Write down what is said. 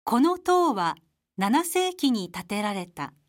この塔は7世紀に建てられた。